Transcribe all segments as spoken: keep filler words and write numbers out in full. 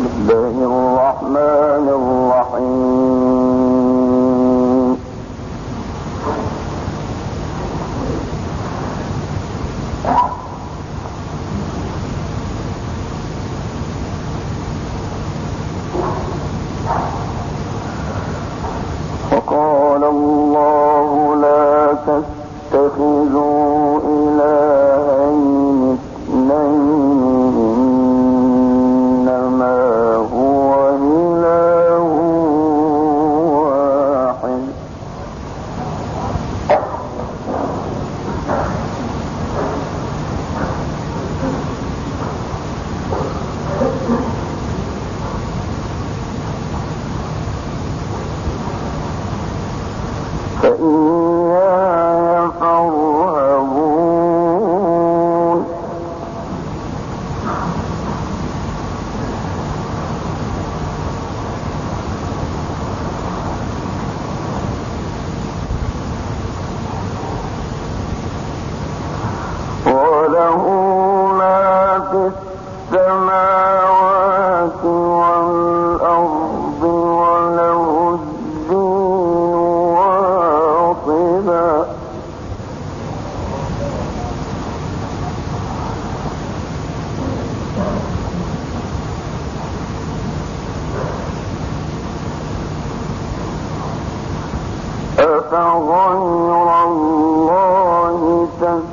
أفغير الله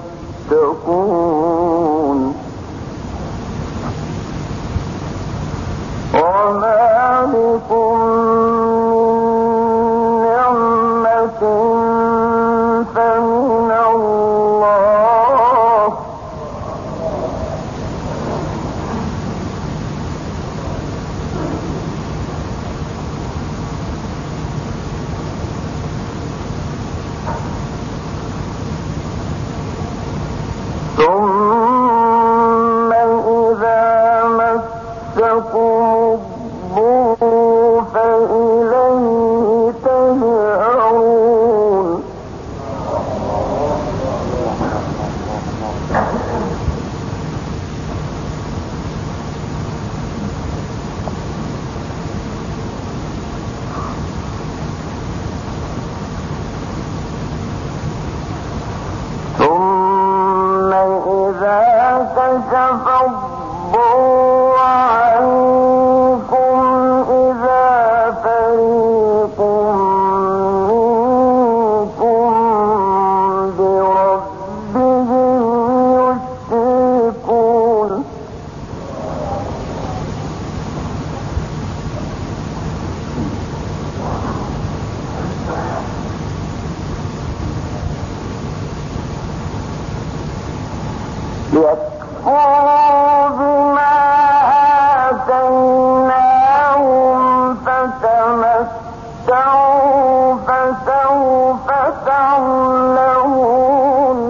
تتقون وما بكم من نعمة فمن الله ثم إذا مسكم الضر فإليه تجأرون ثم إذا كشف الضر عنكم إذا فريق منكم بربهم يشركون ليكفروا بما آتيناهم فتمتعوا فسوف تعلمون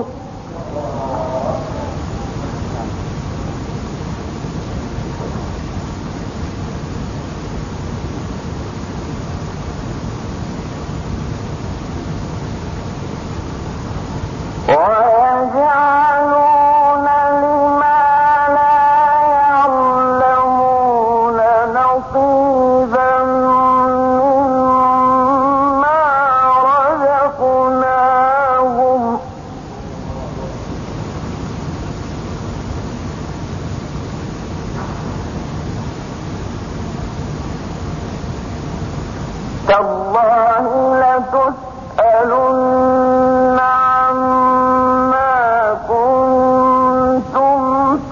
ويجعلون لما لا يعلمون نصيبا مما رزقناهم تالله لتسألن عما كنتم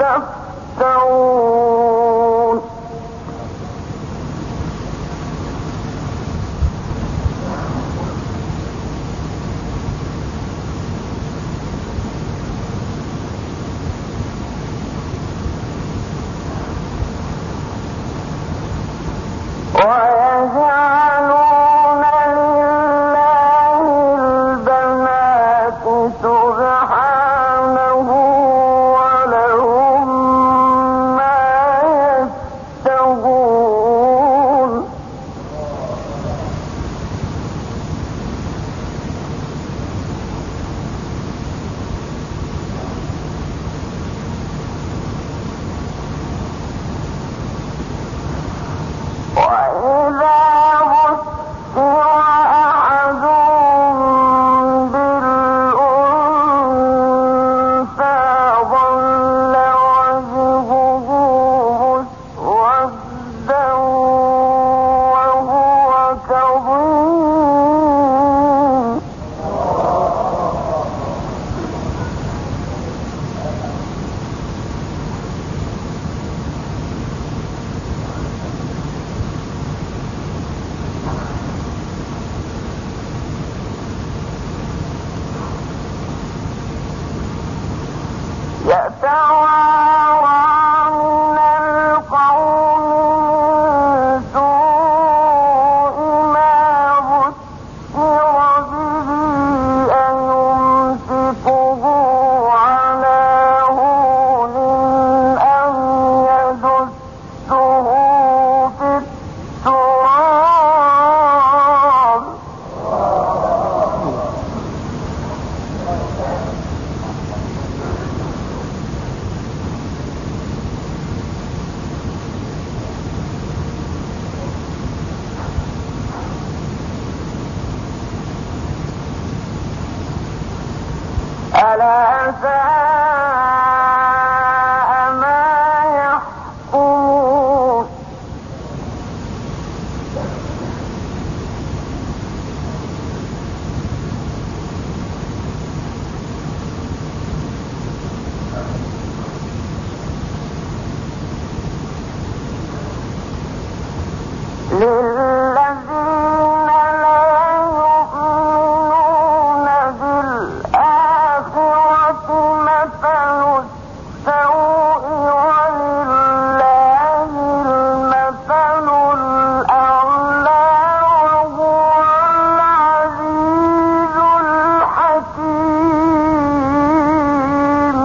تفترون ويجعلون لله ساء ما يحكمون للذين لا يؤمنون بالآخرة مثل السوء ولله المثل الأعلى وهو العزيز الحكيم.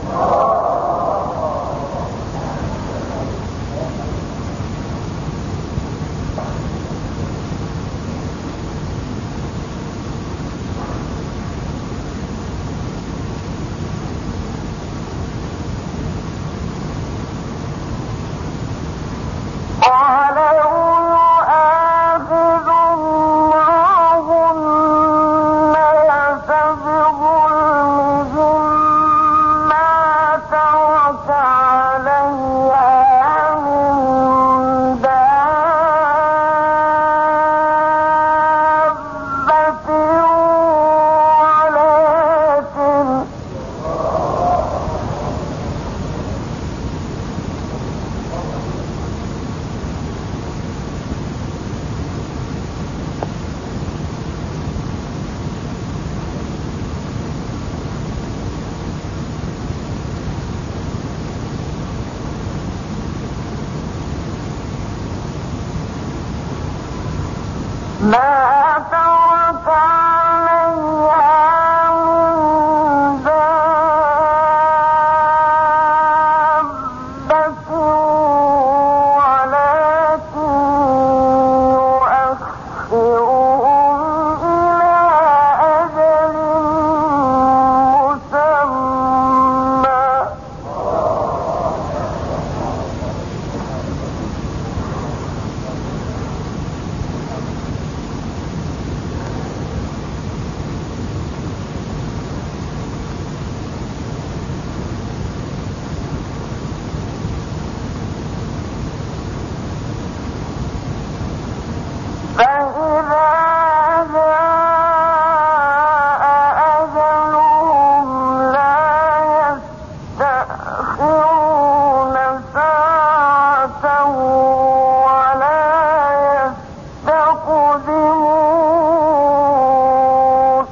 ولو يؤاخذ الله الناس بظلمهم ما ترك عليها من دابة ولكن ما ترك عليها من دابة ولكن يؤخرهم إلى أجل مسمى فإذا جاء أجلهم لا يستأخرون ساعة ولا يستقدمون.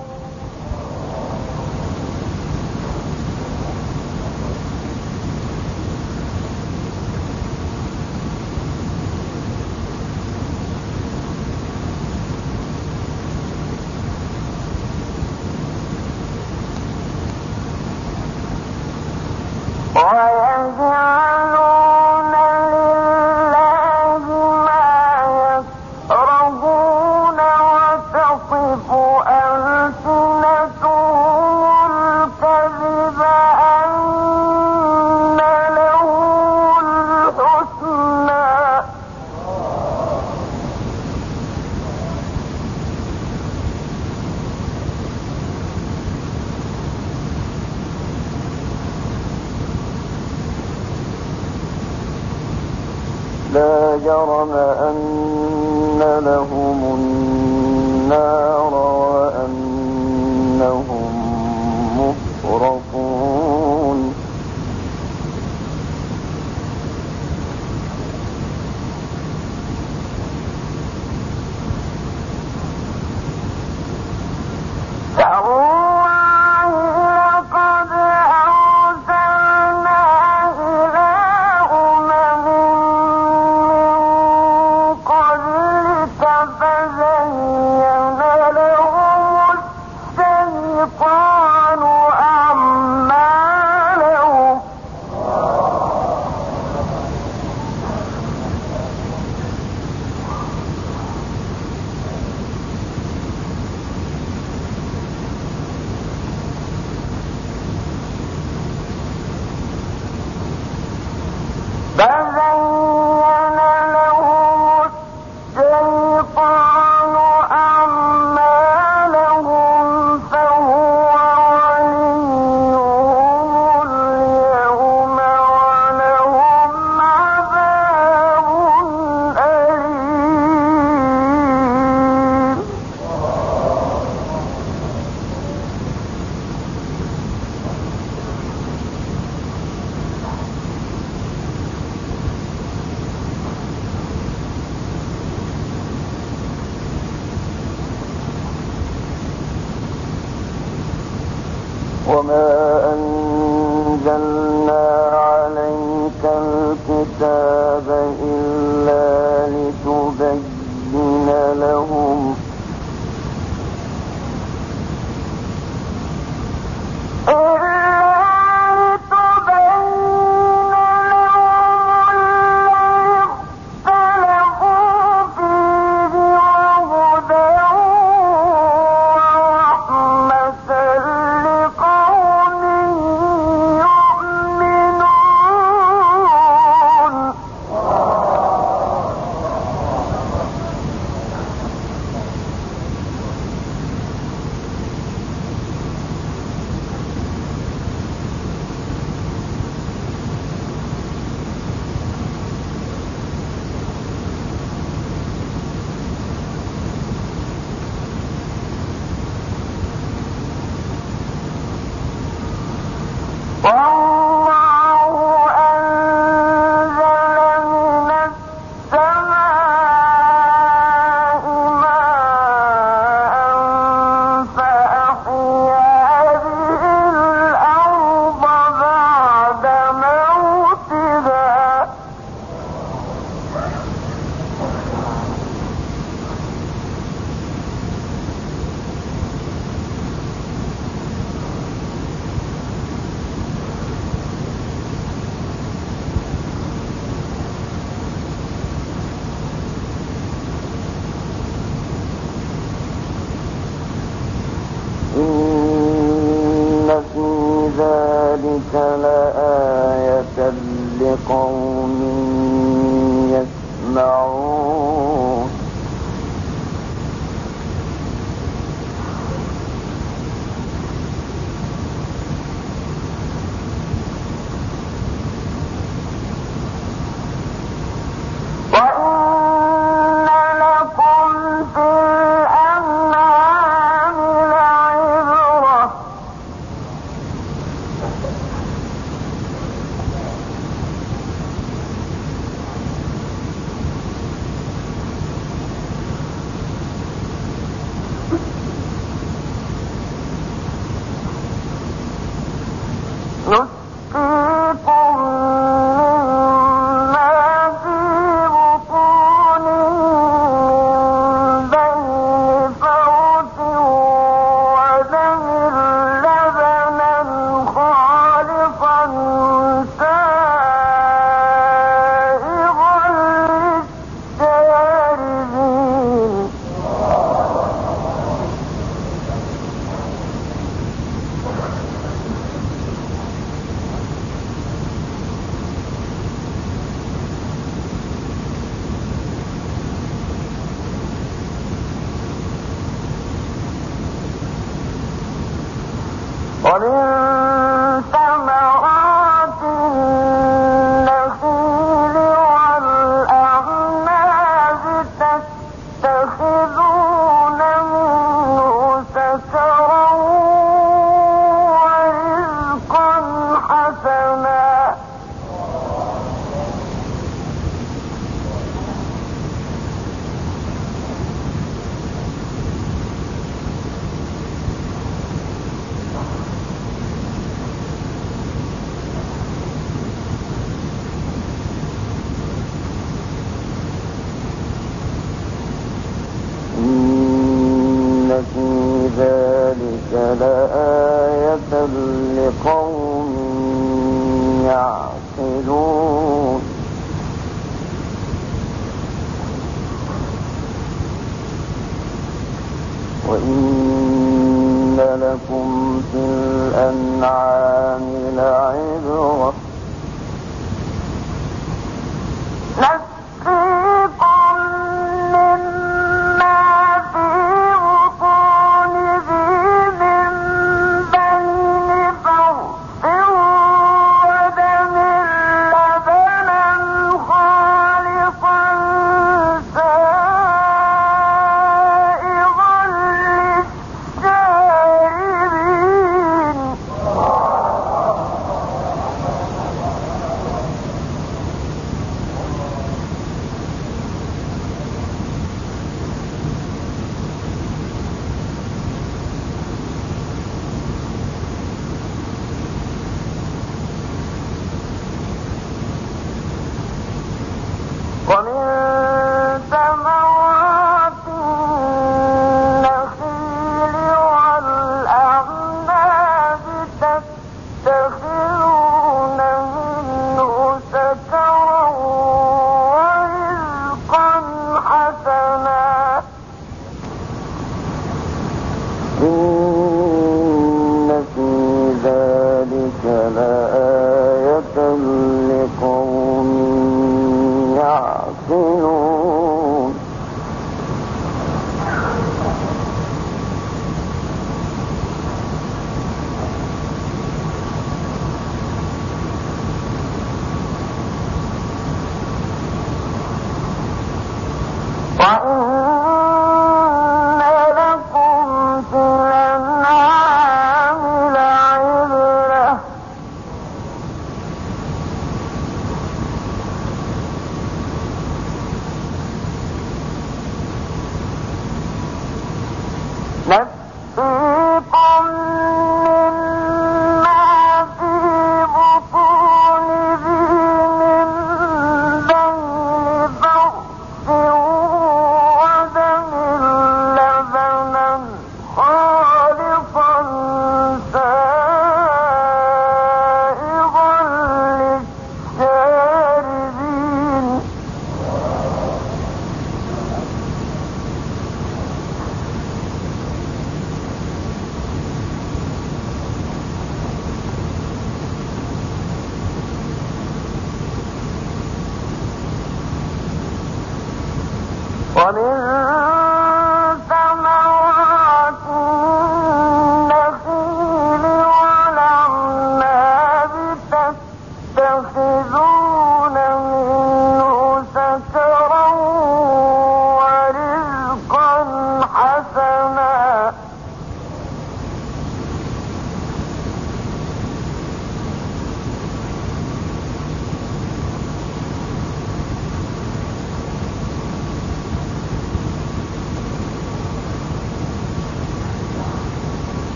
ويجعلون لله ما يكرهون وتصف ألسنتهم الكذب أن لهم الحسنى لا جرم أن لهم النار وأنهم مفرطون. تالله لقد أرسلنا إلى أمم من قبلك فزين لهم الشيطان أعمالهم فزين لهم الشيطان أعمالهم فهو وليهم وما أنزلنا عليك الكتاب إلا لتبين لهم لآية لقوم يسمعون وإن لكم في الأنعام لعبرة نسقيكم مما في بطونه من بين فرث ودم لبنا خالصا سائغا للشاربين ومن ثمرات النخيل والأعناب تتخذون منه سكرا ورزقا حسنا في ذلك لآية لقوم يعقلون وإن لكم في الأنعام لعبرة نسقيكم مما في بطونه من بين فرث ودم لبنا خالصا سائغا للشاربين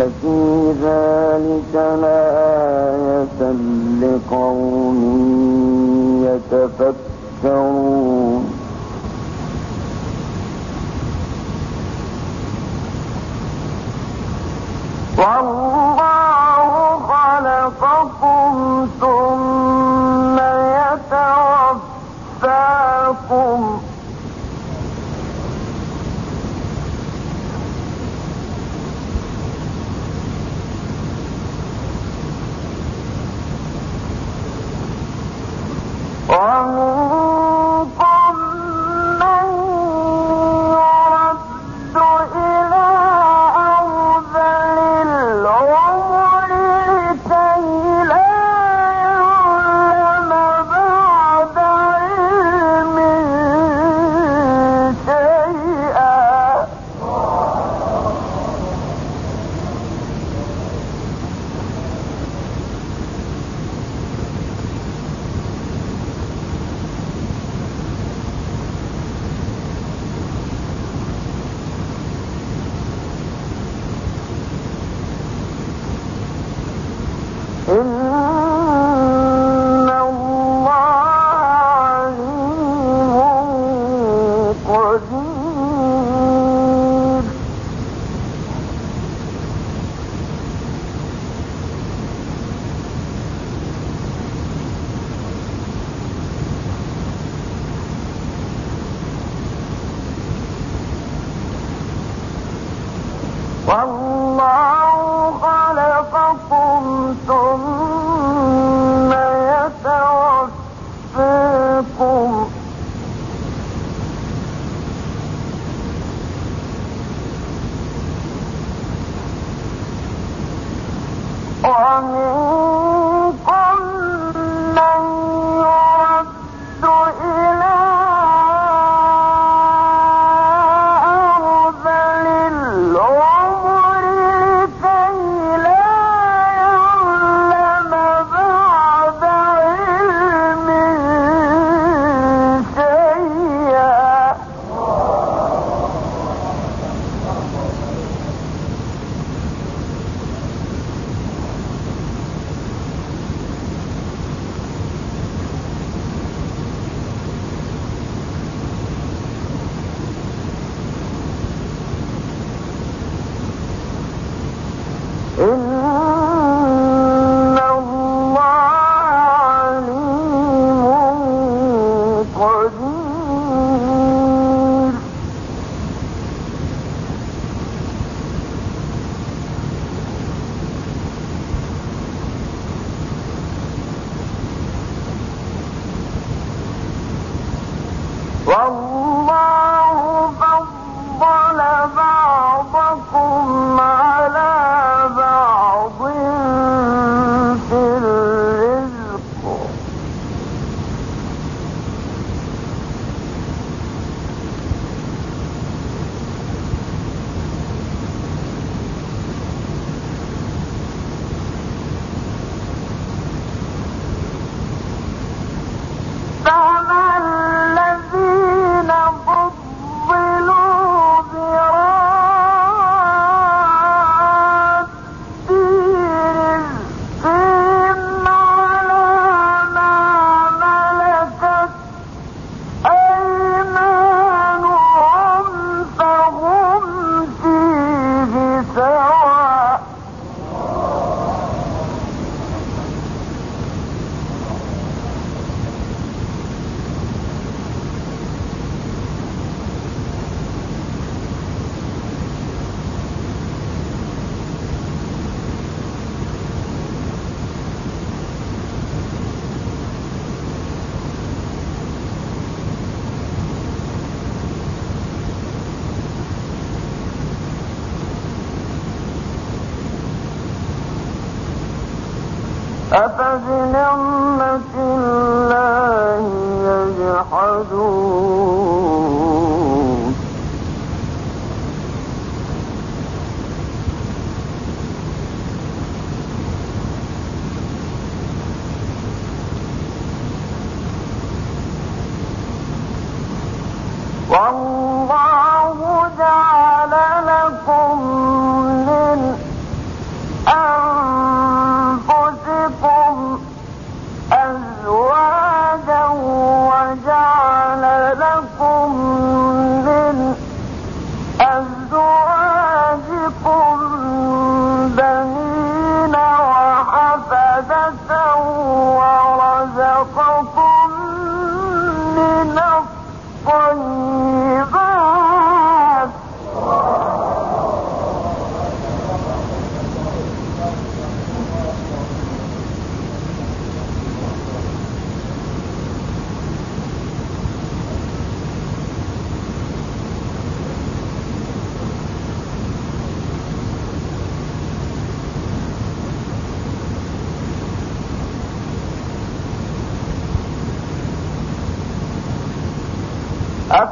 في ذلك لآية لقوم يتفكرون والله خلقكم ثم يتوفاكم ومنكم من يرد إلى أرذل العمر لكي لا يعلم بعد علم شيئا إن الله عليم قدير والله خلقكم ثم يتوفاكم ومنكم من يرد إلى أرذل العمر لكي لا يعلم بعد علم شيئا إن الله عليم قدير والله فضل بعضكم على بعض في الرزق فما الذين فضلوا براد رزقهم على ما ملكت أيمانهم فهم فيه سواء أفبنعمة الله يجحدون والله جعل لكم من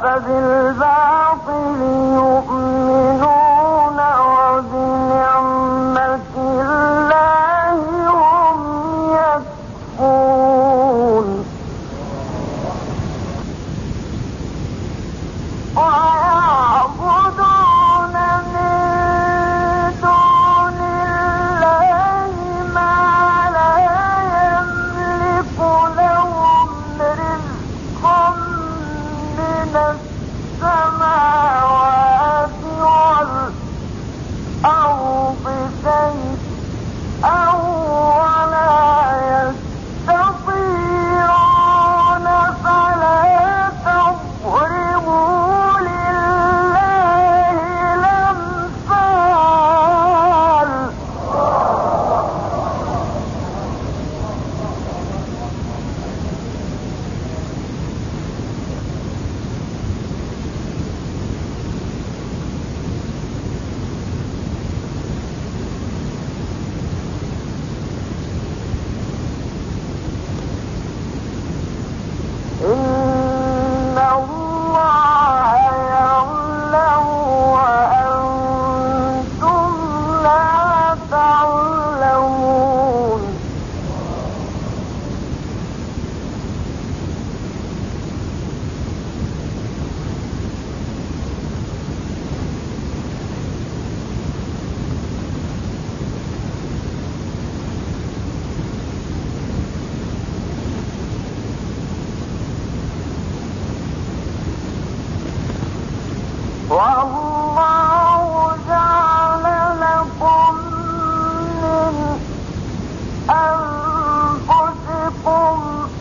أفبالباطل يؤمنون وبنعمة الله هم يكفرون ويعبدون من دون الله ما لا يملك لهم رزقا من السماوات والأرض شيئا ولا يستطيعون فلا تضربوا لله الأمثال إن الله يعلم وأنتم لا تعلمون والله جعل لكم من أنفسكم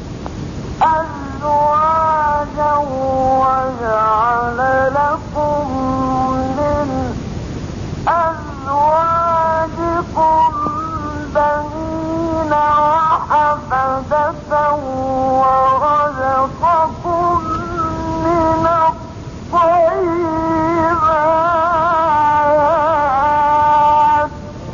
أزواجا وجعل لكم من أزواجكم بنين وحفدة ورزقكم من الطيبات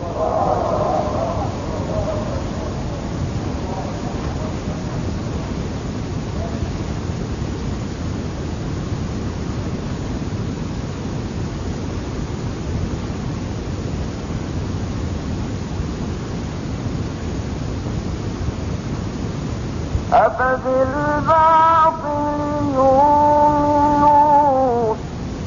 أفبالباطل يؤمنون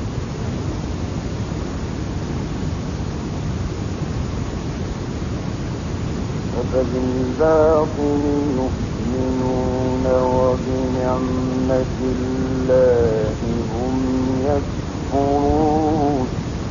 أفبالباطل يؤمنون وبنعمة الله هم يكفرون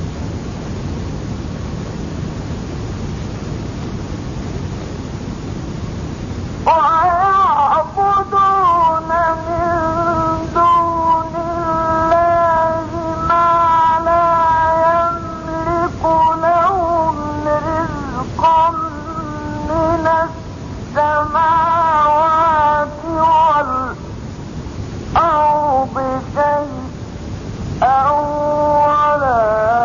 ويعبدون من دون الله ما لا يملك لهم رزقا من السماوات والأرض شيئا ولا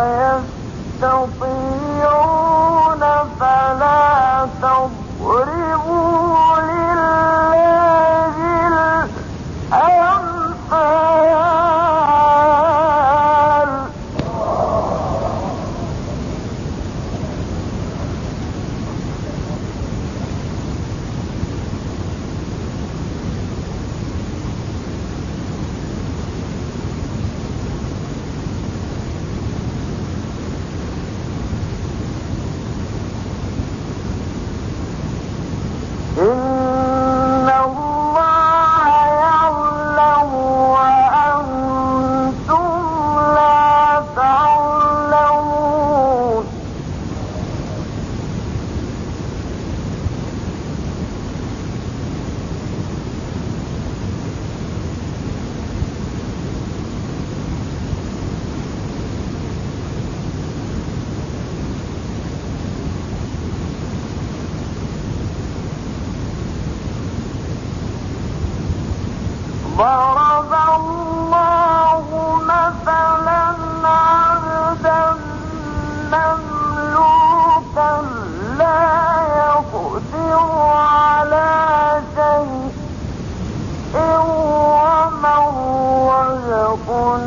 يستطيعون فلا تضربوا لله الأمثال إن الله يعلم وأنتم لا تعلمون ضرب الله مثلا عبدا مملوكا لا يقدر على شيء ومن رزقناه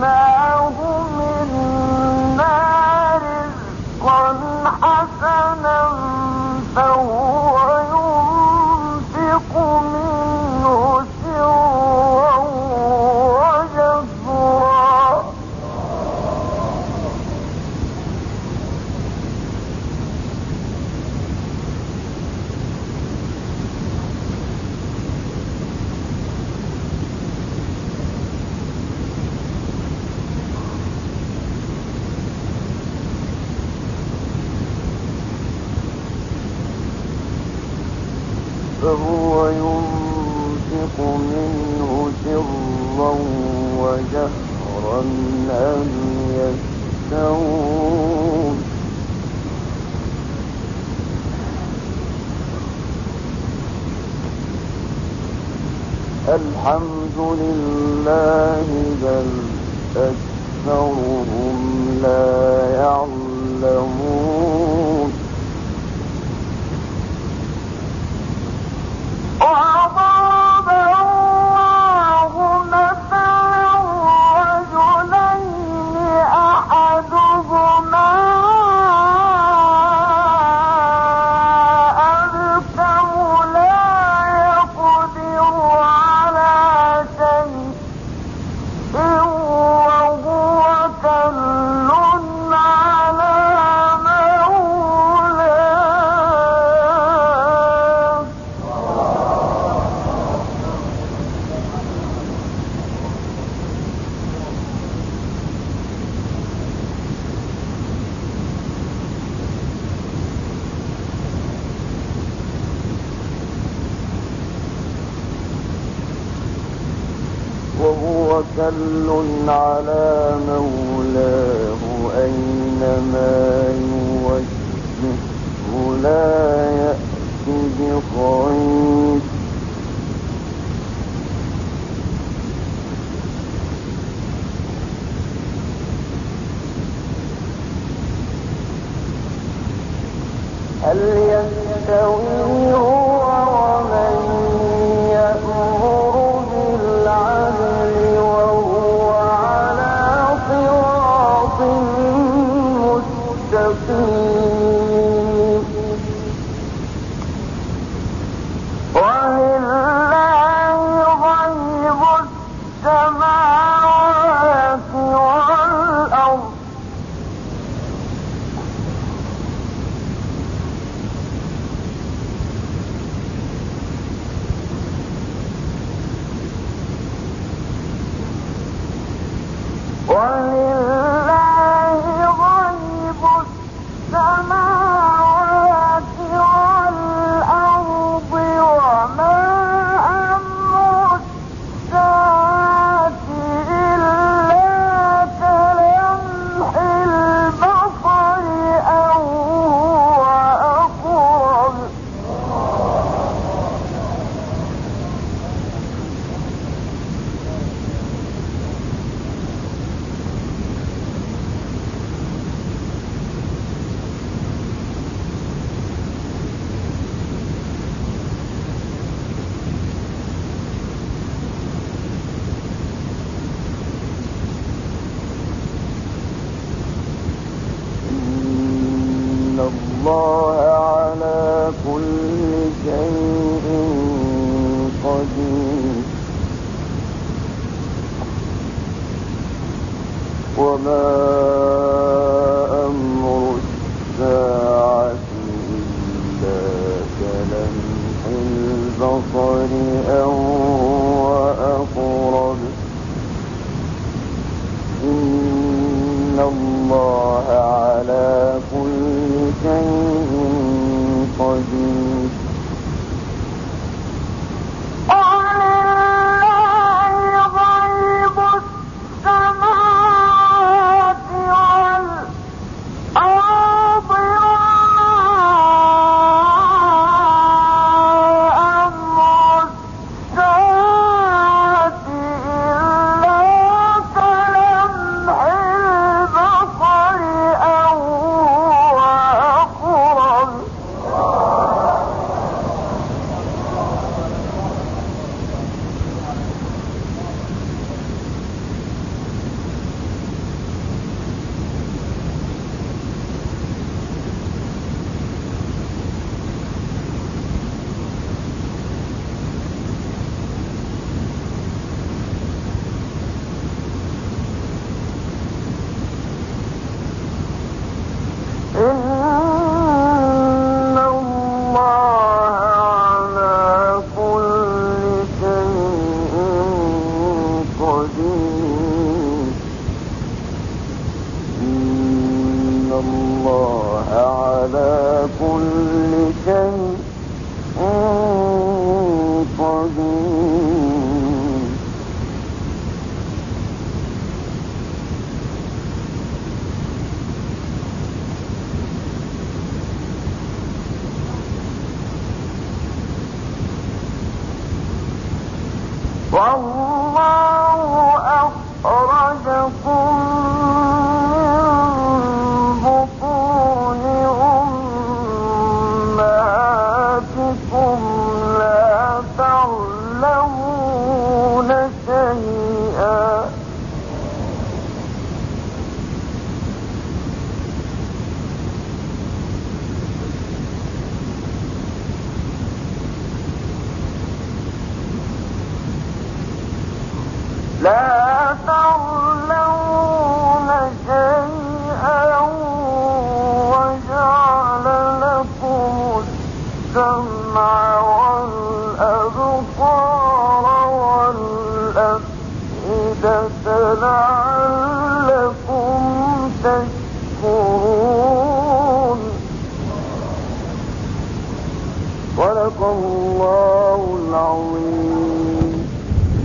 فهو ينفق منه سرا وجهرا هل يستوون الحمد لله بل أكثرهم لا يعلمون وضرب الله مثلا رجلين أحدهما أبكم لا يقدر على شيء وهو كل على مولاه وهو كل على مولاه أينما يوجهه لا يأتي بخير هل يستوي هو ومن يأمر بالعدل وهو على صراط مستقيم ولله غيب السماوات والأرض ولله غيب السماوات والأرض وما أمر الساعة إلا كلمح البصر أو هو أقرب إن الله على كل شيء قدير وما أمر الساعة إلا كلمح البصر أو هو أقرب إن الله على كل شيء قدير ولله غيب السماوات والأرض الله على كل شيء والله أخرجكم من بطون أمهاتكم لا تعلمون شيئا لا تعلمون شيئا وجعل لكم السمع والأبصار والأفئدة لعلكم تشكرون. صدق الله العظيم.